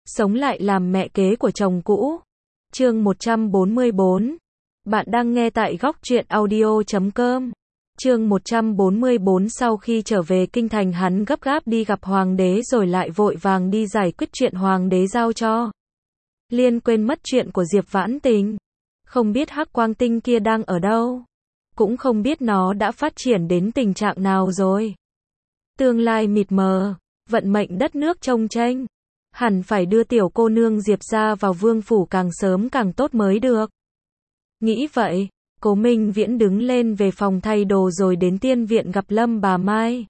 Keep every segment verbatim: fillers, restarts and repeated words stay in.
Sống lại làm mẹ kế của chồng cũ. Chương một trăm bốn mươi bốn. Bạn đang nghe tại góc truyện audio chấm com. Chương một trăm bốn mươi bốn. Sau khi trở về kinh thành, hắn gấp gáp đi gặp hoàng đế rồi lại vội vàng đi giải quyết chuyện hoàng đế giao cho. Liên quên mất chuyện của Diệp Vãn Tình. Không biết Hắc Quang Tinh kia đang ở đâu. Cũng không biết nó đã phát triển đến tình trạng nào rồi. Tương lai mịt mờ, vận mệnh đất nước chông chênh. Hẳn phải đưa tiểu cô nương Diệp ra vào vương phủ càng sớm càng tốt mới được. Nghĩ vậy, Cố Minh Viễn đứng lên về phòng thay đồ rồi đến tiên viện gặp Lâm bà Mai.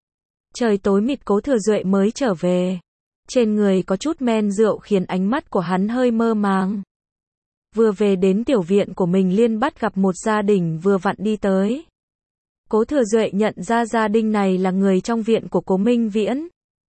Trời tối mịt, Cố Thừa Duệ mới trở về. Trên người có chút men rượu khiến ánh mắt của hắn hơi mơ màng. Vừa về đến tiểu viện của mình liên bắt gặp một gia đình vừa vặn đi tới. Cố Thừa Duệ nhận ra gia đình này là người trong viện của Cố Minh Viễn.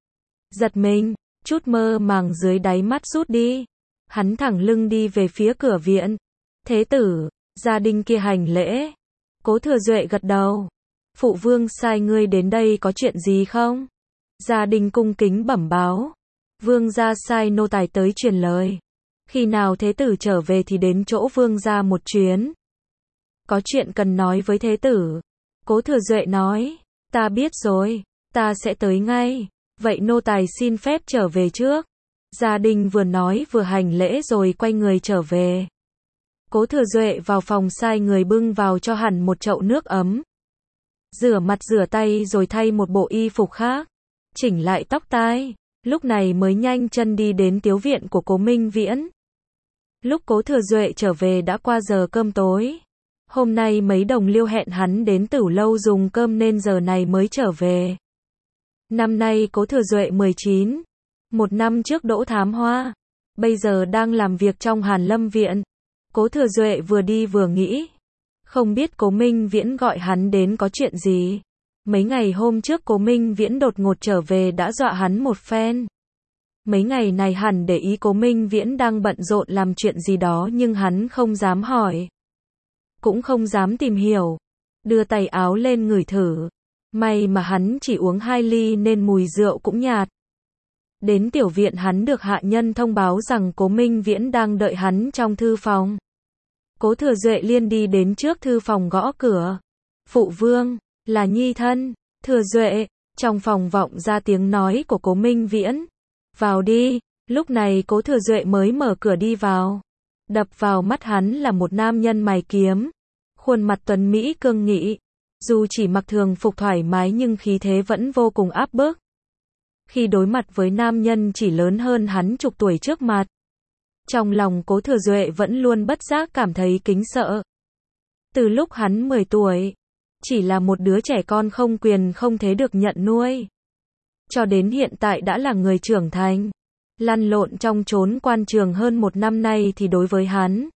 Giật mình, chút mơ màng dưới đáy mắt rút đi. Hắn thẳng lưng đi về phía cửa viện. Thế tử, gia đình kia hành lễ. Cố Thừa Duệ gật đầu. Phụ vương sai ngươi đến đây có chuyện gì không? Gia đình cung kính bẩm báo. Vương gia sai nô tài tới truyền lời. Khi nào thế tử trở về thì đến chỗ vương gia một chuyến. Có chuyện cần nói với thế tử. Cố Thừa Duệ nói. Ta biết rồi, ta sẽ tới ngay. Vậy nô tài xin phép trở về trước. Gia đình vừa nói vừa hành lễ rồi quay người trở về. Cố Thừa Duệ vào phòng sai người bưng vào cho hẳn một chậu nước ấm. Rửa mặt rửa tay rồi thay một bộ y phục khác. Chỉnh lại tóc tai. Lúc này mới nhanh chân đi đến tiếu viện của Cố Minh Viễn. Lúc Cố Thừa Duệ trở về đã qua giờ cơm tối. Hôm nay mấy đồng liêu hẹn hắn đến Tửu Lâu dùng cơm nên giờ này mới trở về. Năm nay Cố Thừa Duệ mười chín. Một năm trước đỗ thám hoa. Bây giờ đang làm việc trong Hàn Lâm Viện. Cố Thừa Duệ vừa đi vừa nghĩ. Không biết Cố Minh Viễn gọi hắn đến có chuyện gì. Mấy ngày hôm trước Cố Minh Viễn đột ngột trở về đã dọa hắn một phen. Mấy ngày này hẳn để ý Cố Minh Viễn đang bận rộn làm chuyện gì đó nhưng hắn không dám hỏi. Cũng không dám tìm hiểu. Đưa tay áo lên ngửi thử. May mà hắn chỉ uống hai ly nên mùi rượu cũng nhạt. Đến tiểu viện hắn được hạ nhân thông báo rằng Cố Minh Viễn đang đợi hắn trong thư phòng. Cố Thừa Duệ liền đi đến trước thư phòng gõ cửa. Phụ vương, là nhi thân. Thừa Duệ, trong phòng vọng ra tiếng nói của Cố Minh Viễn. Vào đi. Lúc này Cố Thừa Duệ mới mở cửa đi vào. Đập vào mắt hắn là một nam nhân mày kiếm. Khuôn mặt tuấn mỹ cương nghị. Dù chỉ mặc thường phục thoải mái nhưng khí thế vẫn vô cùng áp bức. Khi đối mặt với nam nhân chỉ lớn hơn hắn chục tuổi trước mặt. Trong lòng Cố Thừa Duệ vẫn luôn bất giác cảm thấy kính sợ. Từ lúc hắn mười tuổi, chỉ là một đứa trẻ con không quyền không thế được nhận nuôi. Cho đến hiện tại đã là người trưởng thành. Lăn lộn trong chốn quan trường hơn một năm nay thì đối với hắn,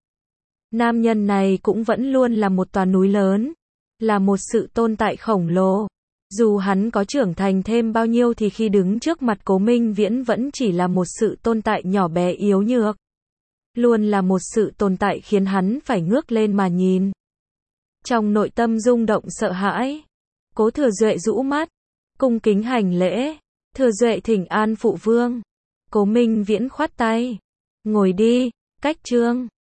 nam nhân này cũng vẫn luôn là một tòa núi lớn. Là một sự tồn tại khổng lồ. Dù hắn có trưởng thành thêm bao nhiêu thì khi đứng trước mặt Cố Minh Viễn vẫn chỉ là một sự tồn tại nhỏ bé yếu nhược. Luôn là một sự tồn tại khiến hắn phải ngước lên mà nhìn. Trong nội tâm rung động sợ hãi, Cố Thừa Duệ rũ mắt, cung kính hành lễ. Thừa Duệ thỉnh an phụ vương. Cố Minh Viễn khoát tay. Ngồi đi, cách trương.